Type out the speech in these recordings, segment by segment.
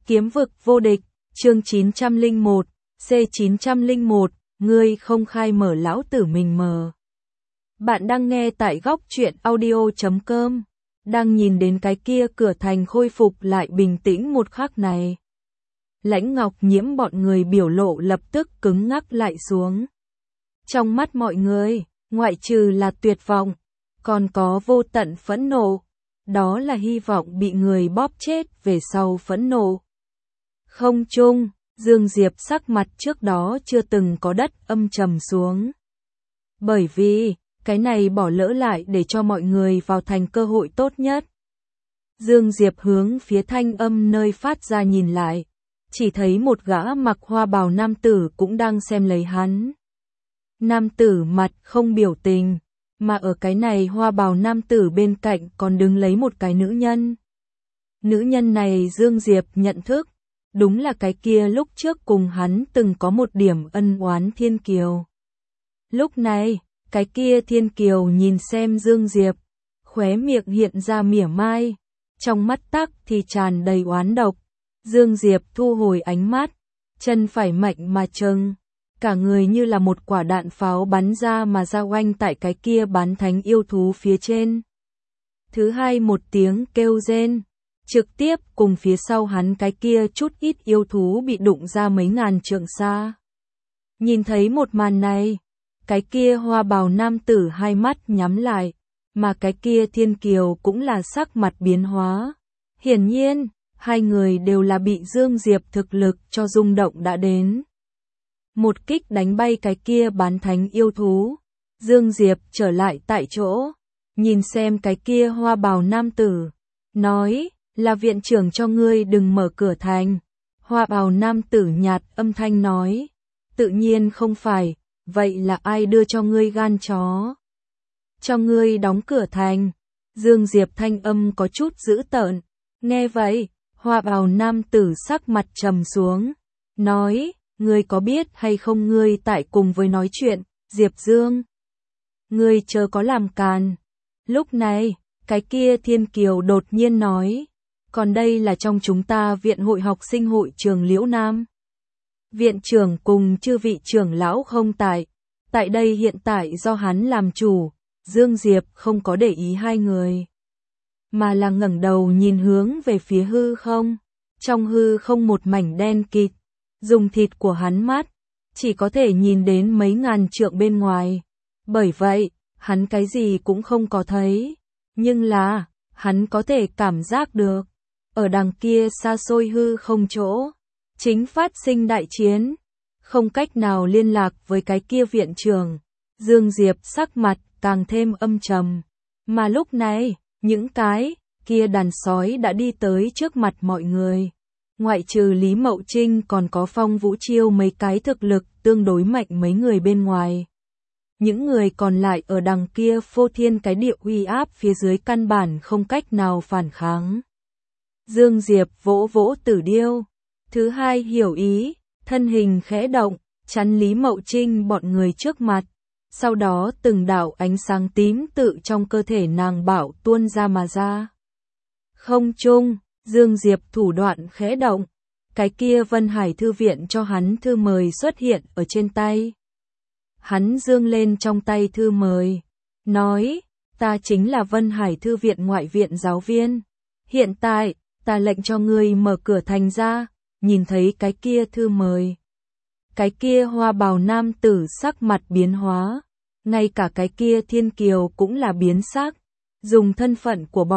Kiếm vực vô địch, chương 901, C901, ngươi không khai mở lão tử mình mờ. Bạn đang nghe tại góc truyện audio.com, đang nhìn đến cái kia cửa thành khôi phục lại bình tĩnh một khắc này. Lãnh Ngọc Nhiễm bọn người biểu lộ lập tức cứng ngắc lại xuống. Trong mắt mọi người, ngoại trừ là tuyệt vọng, còn có vô tận phẫn nộ. Đó là hy vọng bị người bóp chết về sau phẫn nộ. Không chung, Dương Diệp sắc mặt trước đó chưa từng có đất âm trầm xuống. Bởi vì, cái này bỏ lỡ lại để cho mọi người vào thành cơ hội tốt nhất. Dương Diệp hướng phía thanh âm nơi phát ra nhìn lại, chỉ thấy một gã mặc hoa bào nam tử cũng đang xem lấy hắn. Nam tử mặt không biểu tình, mà ở cái này hoa bào nam tử bên cạnh còn đứng lấy một cái nữ nhân. Nữ nhân này Dương Diệp nhận thức, đúng là cái kia lúc trước cùng hắn từng có một điểm ân oán Thiên Kiều. Lúc này, cái kia Thiên Kiều nhìn xem Dương Diệp, khóe miệng hiện ra mỉa mai, trong mắt tắc thì tràn đầy oán độc. Dương Diệp thu hồi ánh mắt, chân phải mạnh mà chừng, cả người như là một quả đạn pháo bắn ra mà ra oanh tại cái kia bán thánh yêu thú phía trên. Thứ hai một tiếng kêu rên, trực tiếp cùng phía sau hắn cái kia chút ít yêu thú bị đụng ra mấy ngàn trượng xa. Nhìn thấy một màn này, cái kia hoa bào nam tử hai mắt nhắm lại, mà cái kia Thiên Kiều cũng là sắc mặt biến hóa. Hiển nhiên, hai người đều là bị Dương Diệp thực lực cho rung động đã đến. Một kích đánh bay cái kia bán thánh yêu thú, Dương Diệp trở lại tại chỗ, nhìn xem cái kia hoa bào nam tử, nói, là viện trưởng cho ngươi đừng mở cửa thành. Hoa bào nam tử nhạt âm thanh nói, tự nhiên không phải, vậy là ai đưa cho ngươi gan chó? Cho ngươi đóng cửa thành. Dương Diệp thanh âm có chút dữ tợn, nghe vậy, hoa bào nam tử sắc mặt trầm xuống, nói, ngươi có biết hay không ngươi tại cùng với nói chuyện, Diệp Dương? Ngươi chớ có làm càn. Lúc này, cái kia Thiên Kiều đột nhiên nói, còn đây là trong chúng ta viện hội học sinh hội trường Liễu Nam. Viện trưởng cùng chư vị trưởng lão không tại đây hiện tại do hắn làm chủ. Dương Diệp không có để ý hai người, mà là ngẩng đầu nhìn hướng về phía hư không. Trong hư không một mảnh đen kịt, dùng thịt của hắn mắt, chỉ có thể nhìn đến mấy ngàn trượng bên ngoài. Bởi vậy, hắn cái gì cũng không có thấy, nhưng là, hắn có thể cảm giác được, ở đằng kia xa xôi hư không chỗ, chính phát sinh đại chiến, không cách nào liên lạc với cái kia viện trưởng. Dương Diệp sắc mặt càng thêm âm trầm, mà lúc này, những cái kia đàn sói đã đi tới trước mặt mọi người. Ngoại trừ Lý Mậu Trinh còn có Phong Vũ Chiêu mấy cái thực lực tương đối mạnh mấy người bên ngoài. Những người còn lại ở đằng kia phô thiên cái địa uy áp phía dưới căn bản không cách nào phản kháng. Dương Diệp vỗ vỗ Tử Điêu. Thứ hai hiểu ý, thân hình khẽ động, chắn Lý Mậu Trinh bọn người trước mặt. Sau đó từng đạo ánh sáng tím tự trong cơ thể nàng bảo tuôn ra mà ra. Không chung, Dương Diệp thủ đoạn khẽ động, cái kia Vân Hải Thư viện cho hắn thư mời xuất hiện ở trên tay. Hắn dương lên trong tay thư mời, nói, ta chính là Vân Hải Thư viện ngoại viện giáo viên. Hiện tại, ta lệnh cho ngươi mở cửa thành ra. Nhìn thấy cái kia thư mời, cái kia hoa bào nam tử sắc mặt biến hóa, ngay cả cái kia Thiên Kiều cũng là biến sắc. Dùng thân phận của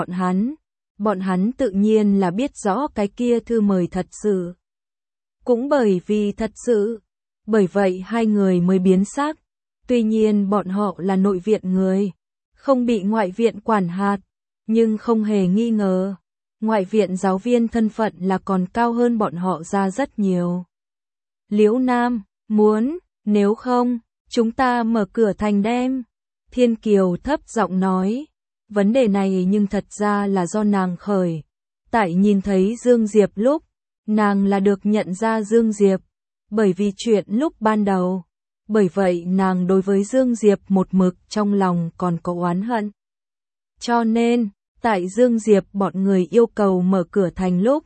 bọn hắn tự nhiên là biết rõ cái kia thư mời thật sự. Cũng bởi vì thật sự, bởi vậy hai người mới biến sắc. Tuy nhiên bọn họ là nội viện người, không bị ngoại viện quản hạt, nhưng không hề nghi ngờ, ngoại viện giáo viên thân phận là còn cao hơn bọn họ ra rất nhiều. Liễu Nam, muốn, nếu không, chúng ta mở cửa thành đem. Thiên Kiều thấp giọng nói, vấn đề này nhưng thật ra là do nàng khởi. Tại nhìn thấy Dương Diệp lúc, nàng là được nhận ra Dương Diệp, bởi vì chuyện lúc ban đầu. Bởi vậy nàng đối với Dương Diệp một mực trong lòng còn có oán hận. Cho nên, tại Dương Diệp bọn người yêu cầu mở cửa thành lúc,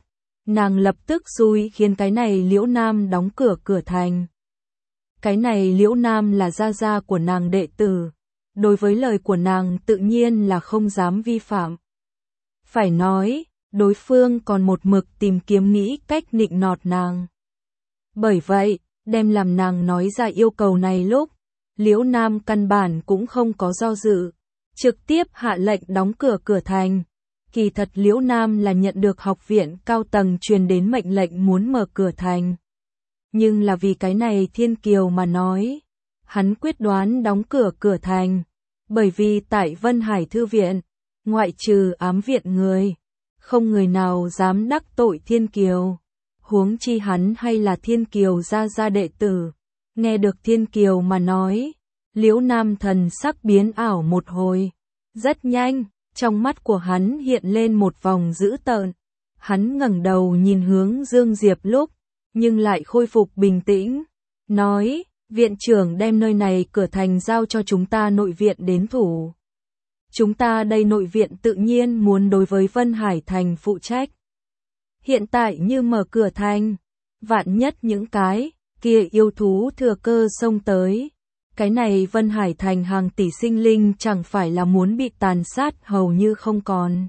nàng lập tức xui khiến cái này Liễu Nam đóng cửa cửa thành. Cái này Liễu Nam là gia gia của nàng đệ tử, đối với lời của nàng tự nhiên là không dám vi phạm. Phải nói, đối phương còn một mực tìm kiếm nghĩ cách nịnh nọt nàng. Bởi vậy, đem làm nàng nói ra yêu cầu này lúc, Liễu Nam căn bản cũng không có do dự, trực tiếp hạ lệnh đóng cửa cửa thành. Kỳ thật Liễu Nam là nhận được học viện cao tầng truyền đến mệnh lệnh muốn mở cửa thành. Nhưng là vì cái này Thiên Kiều mà nói, hắn quyết đoán đóng cửa cửa thành, bởi vì tại Vân Hải Thư viện, ngoại trừ ám viện người, không người nào dám đắc tội Thiên Kiều. Huống chi hắn hay là Thiên Kiều gia đệ tử. Nghe được Thiên Kiều mà nói, Liễu Nam thần sắc biến ảo một hồi. Rất nhanh, trong mắt của hắn hiện lên một vòng dữ tợn. Hắn ngẩng đầu nhìn hướng Dương Diệp lúc, nhưng lại khôi phục bình tĩnh. Nói, viện trưởng đem nơi này cửa thành giao cho chúng ta nội viện đến thủ. Chúng ta đây nội viện tự nhiên muốn đối với Vân Hải Thành phụ trách. Hiện tại như mở cửa thành, vạn nhất những cái kia yêu thú thừa cơ xông tới. Cái này Vân Hải Thành hàng tỷ sinh linh chẳng phải là muốn bị tàn sát hầu như không còn.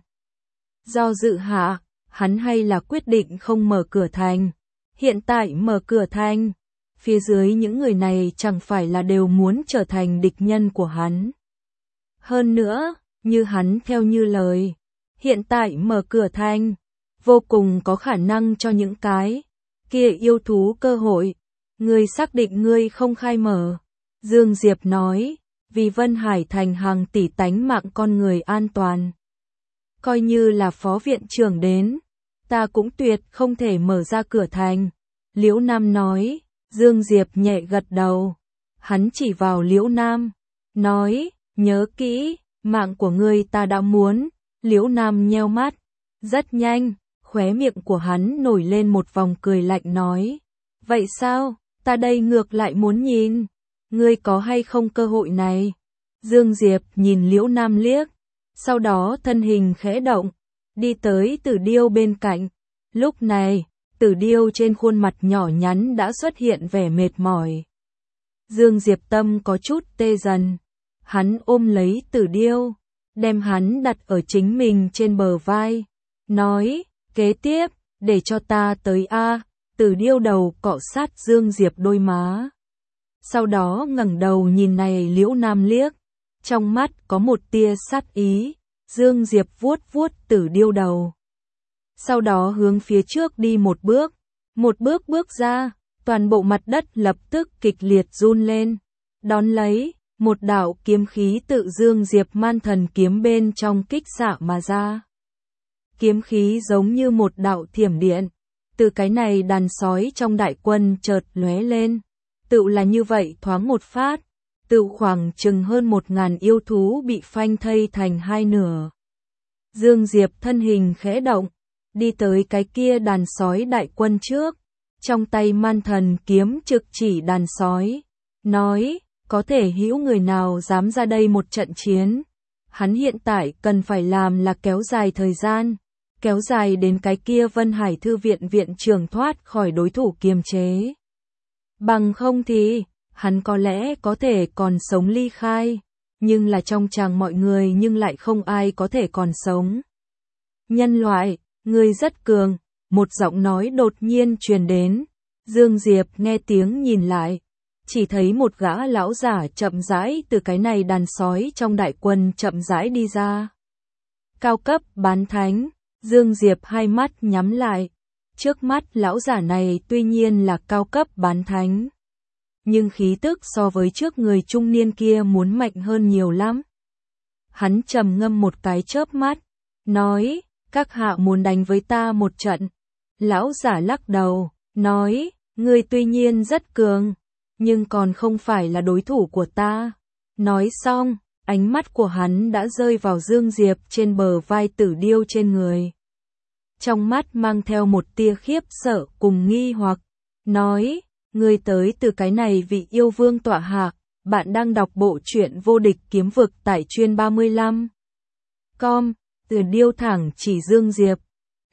Do dự hạ, hắn hay là quyết định không mở cửa thành. Hiện tại mở cửa thành, phía dưới những người này chẳng phải là đều muốn trở thành địch nhân của hắn. Hơn nữa, như hắn theo như lời, hiện tại mở cửa thành, vô cùng có khả năng cho những cái kia yêu thú cơ hội. Ngươi xác định ngươi không khai mở. Dương Diệp nói, vì Vân Hải Thành hàng tỷ tánh mạng con người an toàn. Coi như là phó viện trưởng đến, ta cũng tuyệt không thể mở ra cửa thành. Liễu Nam nói, Dương Diệp nhẹ gật đầu. Hắn chỉ vào Liễu Nam, nói, nhớ kỹ, mạng của ngươi ta đã muốn. Liễu Nam nheo mắt, rất nhanh, khóe miệng của hắn nổi lên một vòng cười lạnh nói, vậy sao, ta đây ngược lại muốn nhìn, ngươi có hay không cơ hội này. Dương Diệp nhìn Liễu Nam liếc, sau đó thân hình khẽ động, đi tới Tử Điêu bên cạnh. Lúc này, Tử Điêu trên khuôn mặt nhỏ nhắn đã xuất hiện vẻ mệt mỏi. Dương Diệp tâm có chút tê dần, hắn ôm lấy Tử Điêu, đem hắn đặt ở chính mình trên bờ vai, nói, kế tiếp, để cho ta tới a. Tử Điêu đầu cọ sát Dương Diệp đôi má. Sau đó ngẩng đầu nhìn này Liễu Nam liếc, trong mắt có một tia sát ý. Dương Diệp vuốt vuốt Tử Điêu đầu. Sau đó hướng phía trước đi một bước bước ra, toàn bộ mặt đất lập tức kịch liệt run lên. Đón lấy, một đạo kiếm khí tự Dương Diệp man thần kiếm bên trong kích xạ mà ra. Kiếm khí giống như một đạo thiểm điện, từ cái này đàn sói trong đại quân chợt lóe lên. Tựu là như vậy thoáng một phát, tựu khoảng chừng hơn 1000 yêu thú bị phanh thây thành hai nửa. Dương Diệp thân hình khẽ động, đi tới cái kia đàn sói đại quân trước, trong tay man thần kiếm trực chỉ đàn sói, nói, có thể hữu người nào dám ra đây một trận chiến. Hắn hiện tại cần phải làm là kéo dài thời gian, kéo dài đến cái kia Vân Hải Thư viện viện trưởng thoát khỏi đối thủ kiềm chế. Bằng không thì, hắn có lẽ có thể còn sống ly khai, nhưng là trong chàng mọi người nhưng lại không ai có thể còn sống. Nhân loại, ngươi rất cường, một giọng nói đột nhiên truyền đến. Dương Diệp nghe tiếng nhìn lại, chỉ thấy một gã lão giả chậm rãi từ cái này đàn sói trong đại quân chậm rãi đi ra. Cao cấp bán thánh, Dương Diệp hai mắt nhắm lại. Trước mắt lão giả này tuy nhiên là cao cấp bán thánh, nhưng khí tức so với trước người trung niên kia muốn mạnh hơn nhiều lắm. Hắn trầm ngâm một cái chớp mắt, nói, các hạ muốn đánh với ta một trận. Lão giả lắc đầu, nói, ngươi tuy nhiên rất cường, nhưng còn không phải là đối thủ của ta. Nói xong, ánh mắt của hắn đã rơi vào Dương Diệp trên bờ vai Tử Điêu trên người. Trong mắt mang theo một tia khiếp sợ cùng nghi hoặc, nói, ngươi tới từ cái này vị yêu vương tọa hạ, bạn đang đọc bộ truyện Vô Địch Kiếm Vực tại chuyên 35. Com, Tử Điêu thẳng chỉ Dương Diệp,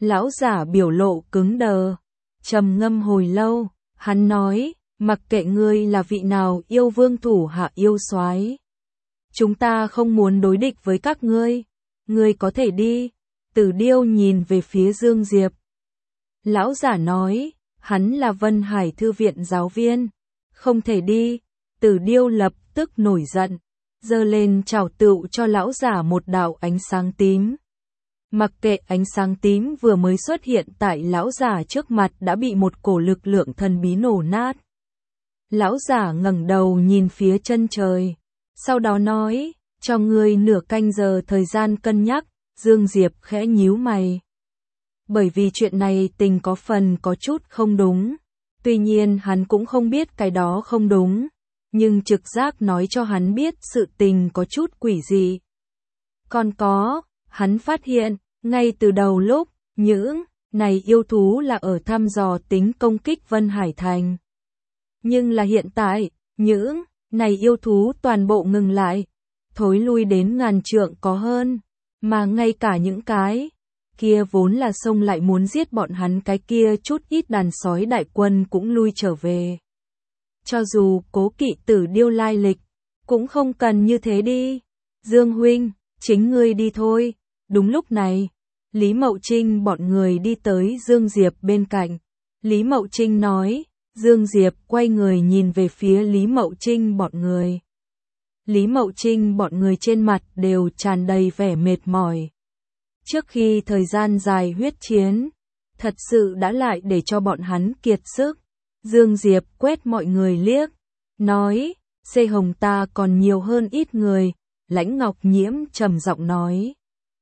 Lão giả biểu lộ cứng đờ, trầm ngâm hồi lâu, hắn nói, mặc kệ ngươi là vị nào yêu vương thủ hạ yêu soái, chúng ta không muốn đối địch với các ngươi có thể đi. Tử Điêu nhìn về phía Dương Diệp. Lão giả nói, hắn là Vân Hải Thư viện giáo viên, không thể đi. Tử Điêu lập tức nổi giận, giơ lên chảo tựu cho lão giả một đạo ánh sáng tím. Mặc kệ ánh sáng tím vừa mới xuất hiện tại lão giả trước mặt đã bị một cổ lực lượng thần bí nổ nát. Lão giả ngẩng đầu nhìn phía chân trời, sau đó nói, cho ngươi nửa canh giờ thời gian cân nhắc. Dương Diệp khẽ nhíu mày. Bởi vì chuyện này tình có phần có chút không đúng. Tuy nhiên hắn cũng không biết cái đó không đúng. Nhưng trực giác nói cho hắn biết sự tình có chút quỷ dị. Còn có, hắn phát hiện, ngay từ đầu lúc, những này yêu thú là ở thăm dò tính công kích Vân Hải Thành. Nhưng là hiện tại, những này yêu thú toàn bộ ngừng lại, thối lui đến ngàn trượng có hơn. Mà ngay cả những cái kia vốn là xông lại muốn giết bọn hắn cái kia chút ít đàn sói đại quân cũng lui trở về. Cho dù Cố Kỵ Tử Điêu lai lịch, cũng không cần như thế đi. Dương huynh, chính ngươi đi thôi. Đúng lúc này, Lý Mậu Trinh bọn người đi tới Dương Diệp bên cạnh. Lý Mậu Trinh nói, Dương Diệp quay người nhìn về phía Lý Mậu Trinh bọn người. Lý Mậu Trinh bọn người trên mặt đều tràn đầy vẻ mệt mỏi. Trước khi thời gian dài huyết chiến, thật sự đã lại để cho bọn hắn kiệt sức. Dương Diệp quét mọi người liếc, nói, Xê Hồng ta còn nhiều hơn ít người. Lãnh Ngọc Nhiễm trầm giọng nói,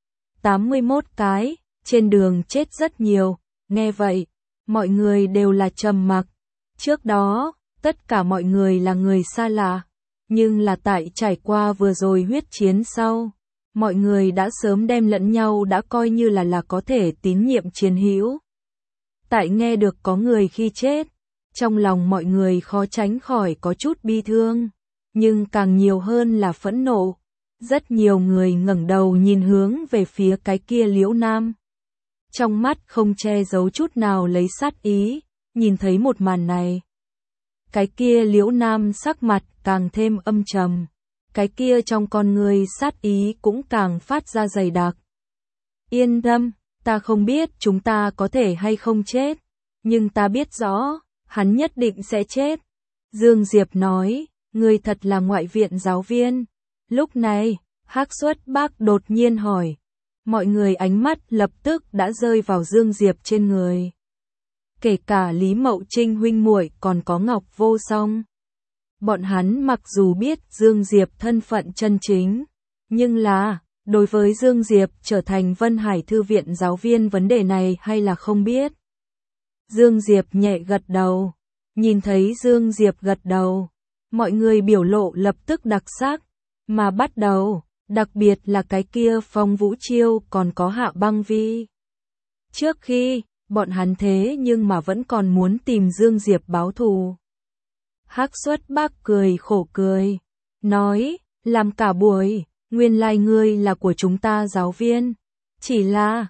81 cái, trên đường chết rất nhiều. Nghe vậy, mọi người đều là trầm mặc. Trước đó, tất cả mọi người là người xa lạ. Nhưng là tại trải qua vừa rồi huyết chiến sau, mọi người đã sớm đem lẫn nhau đã coi như là có thể tín nhiệm chiến hữu. Tại nghe được có người khi chết, trong lòng mọi người khó tránh khỏi có chút bi thương, nhưng càng nhiều hơn là phẫn nộ. Rất nhiều người ngẩng đầu nhìn hướng về phía cái kia Liễu Nam. Trong mắt không che giấu chút nào lấy sát ý, nhìn thấy một màn này. Cái kia Liễu Nam sắc mặt càng thêm âm trầm, cái kia trong con người sát ý cũng càng phát ra dày đặc. Yên tâm, ta không biết chúng ta có thể hay không chết, nhưng ta biết rõ, hắn nhất định sẽ chết. Dương Diệp nói, ngươi thật là ngoại viện giáo viên. Lúc này, Hắc Xuất Bác đột nhiên hỏi. Mọi người ánh mắt lập tức đã rơi vào Dương Diệp trên người. Kể cả Lý Mậu Trinh huynh muội còn có Ngọc Vô Song. Bọn hắn mặc dù biết Dương Diệp thân phận chân chính, nhưng là, đối với Dương Diệp trở thành Vân Hải Thư viện giáo viên vấn đề này hay là không biết. Dương Diệp nhẹ gật đầu, nhìn thấy Dương Diệp gật đầu, mọi người biểu lộ lập tức đặc sắc, mà bắt đầu, đặc biệt là cái kia Phong Vũ Chiêu còn có Hạ Băng Vi. Trước khi, bọn hắn thế nhưng mà vẫn còn muốn tìm Dương Diệp báo thù. Hắc Xuất Bác cười khổ cười, nói, làm cả buổi, nguyên lai ngươi là của chúng ta giáo viên. Chỉ là,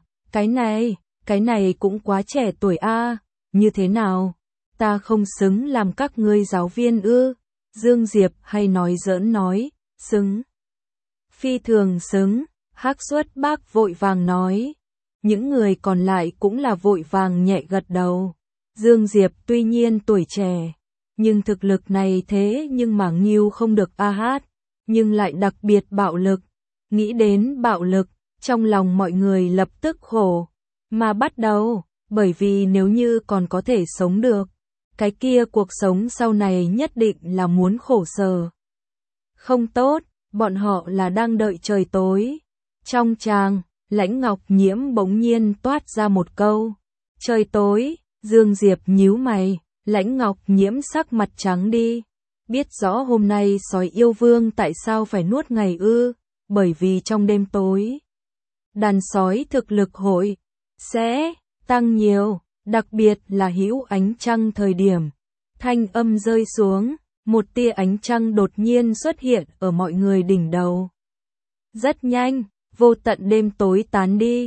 cái này cũng quá trẻ tuổi a, như thế nào? Ta không xứng làm các ngươi giáo viên ư? Dương Diệp hay nói giỡn nói, xứng. Phi thường xứng, Hắc Xuất Bác vội vàng nói. Những người còn lại cũng là vội vàng nhẹ gật đầu. Dương Diệp tuy nhiên tuổi trẻ, nhưng thực lực này thế nhưng mà nghiêu không được a hát, nhưng lại đặc biệt bạo lực. Nghĩ đến bạo lực, trong lòng mọi người lập tức khổ, mà bắt đầu, bởi vì nếu như còn có thể sống được, cái kia cuộc sống sau này nhất định là muốn khổ sở. Không tốt, bọn họ là đang đợi trời tối. Trong tràng, Lãnh Ngọc Nhiễm bỗng nhiên toát ra một câu. Trời tối, Dương Diệp nhíu mày, Lãnh Ngọc Nhiễm sắc mặt trắng đi. Biết rõ hôm nay sói yêu vương tại sao phải nuốt ngày ư, bởi vì trong đêm tối, đàn sói thực lực hội sẽ tăng nhiều, đặc biệt là hữu ánh trăng thời điểm. Thanh âm rơi xuống, một tia ánh trăng đột nhiên xuất hiện ở mọi người đỉnh đầu. Rất nhanh, vô tận đêm tối tán đi,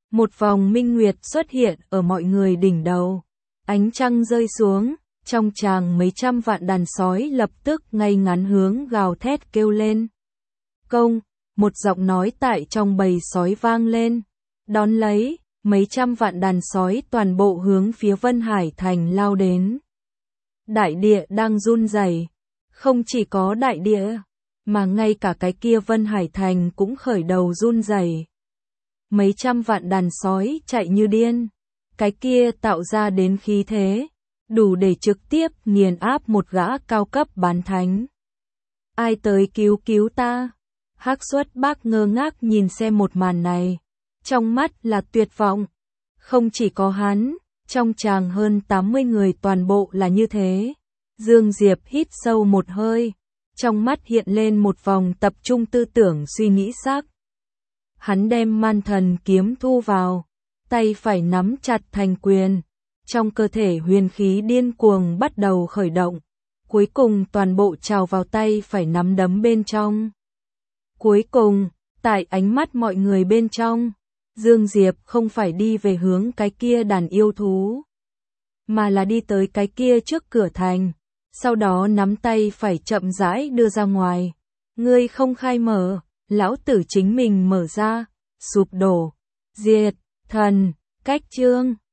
Một vòng minh nguyệt xuất hiện ở mọi người đỉnh đầu. Ánh trăng rơi xuống, trong tràng mấy trăm vạn đàn sói lập tức ngay ngắn hướng gào thét kêu lên. Công, một giọng nói tại trong bầy sói vang lên. Đón lấy, mấy trăm vạn đàn sói toàn bộ hướng phía Vân Hải Thành lao đến. Đại địa đang run rẩy, không chỉ có đại địa, mà ngay cả cái kia Vân Hải Thành cũng khởi đầu run rẩy. Mấy trăm vạn đàn sói chạy như điên, cái kia tạo ra đến khí thế, đủ để trực tiếp nghiền áp một gã cao cấp bán thánh. Ai tới cứu cứu ta? Hắc Xuất Bác ngơ ngác nhìn xem một màn này, trong mắt là tuyệt vọng. Không chỉ có hắn, trong tràng hơn 80 người toàn bộ là như thế. Dương Diệp hít sâu một hơi, trong mắt hiện lên một vòng tập trung tư tưởng suy nghĩ sắc. Hắn đem Man Thần kiếm thu vào, tay phải nắm chặt thành quyền, trong cơ thể huyền khí điên cuồng bắt đầu khởi động, cuối cùng toàn bộ trào vào tay phải nắm đấm bên trong. Cuối cùng, tại ánh mắt mọi người bên trong, Dương Diệp không phải đi về hướng cái kia đàn yêu thú, mà là đi tới cái kia trước cửa thành, sau đó nắm tay phải chậm rãi đưa ra ngoài. Ngươi không khai mở, lão tử chính mình mở ra, sụp đổ, diệt, thần, cách chương.